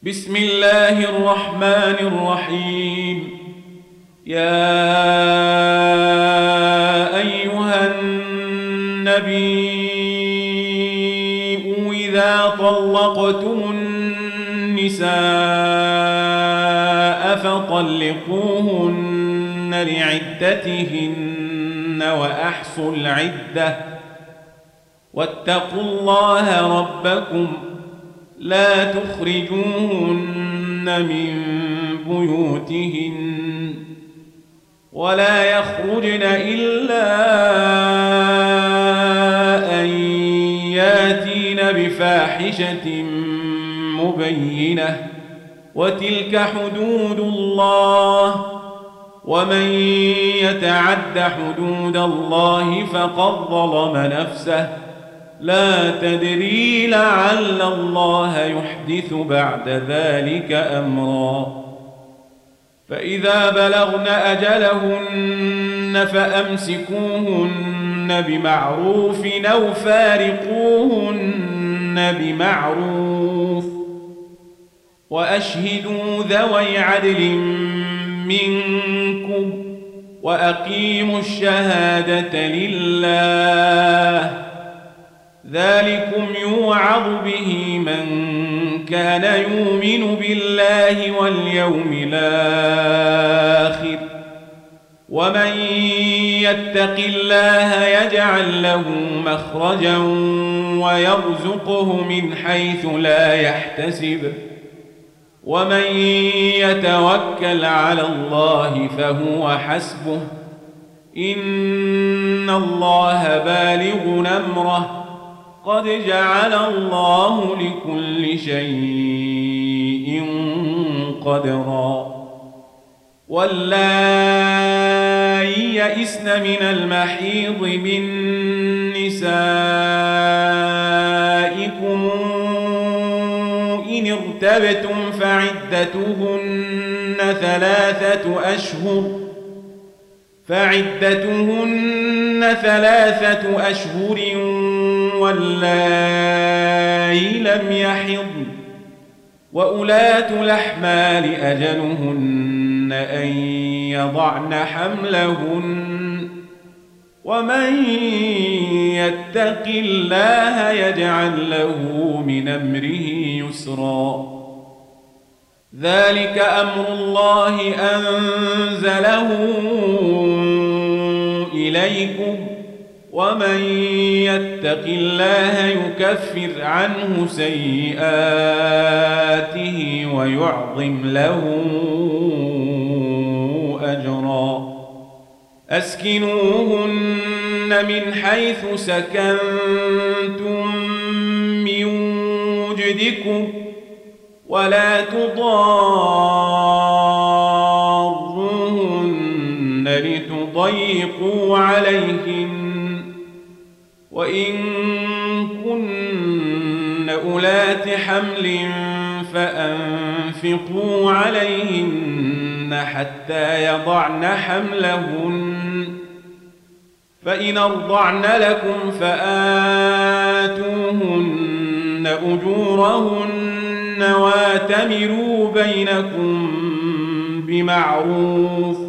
بسم الله الرحمن الرحيم. يا أيها النبي إذا طلقتم النساء فطلقوهن لعدتهن وأحصوا العدة واتقوا الله ربكم لا تخرجوهن من بيوتهن ولا يخرجن إلا أن ياتين بفاحشة مبينة وتلك حدود الله ومن يتعد حدود الله فقد ظلم نفسه لا تدري لعل الله يحدث بعد ذلك أمرا. فإذا بلغن أجلهن فأمسكوهن بمعروف أو فارقوهن بمعروف وأشهدوا ذوي عدل منكم وأقيموا الشهادة لله ذلكم يوعظ به من كان يؤمن بالله واليوم الآخر ومن يتق الله يجعل له مخرجا ويرزقه من حيث لا يحتسب ومن يتوكل على الله فهو حسبه إن الله بالغ أمره قد جعل الله لكل شيء قدرا. واللائي يئسن من المحيض من نسائكم إن ارتبتم فعدتهن ثلاثة أشهر واللائي لم يحضن وأولاة الأحمال أجلهن أن يضعن حملهن ومن يتق الله يجعل له من أمره يسرا. ذلك أمر الله أنزله إليكم ومن يتق الله يكفر عنه سيئاته ويعظم له أجرا. أسكنوهن من حيث سكنتم من وجدكم ولا تضاروهن لتضيقوا عليهن وإن كن أولات حمل فأنفقوا عليهن حتى يضعن حملهن فإن أرضعن لكم فآتوهن أجورهن واتمروا بينكم بمعروف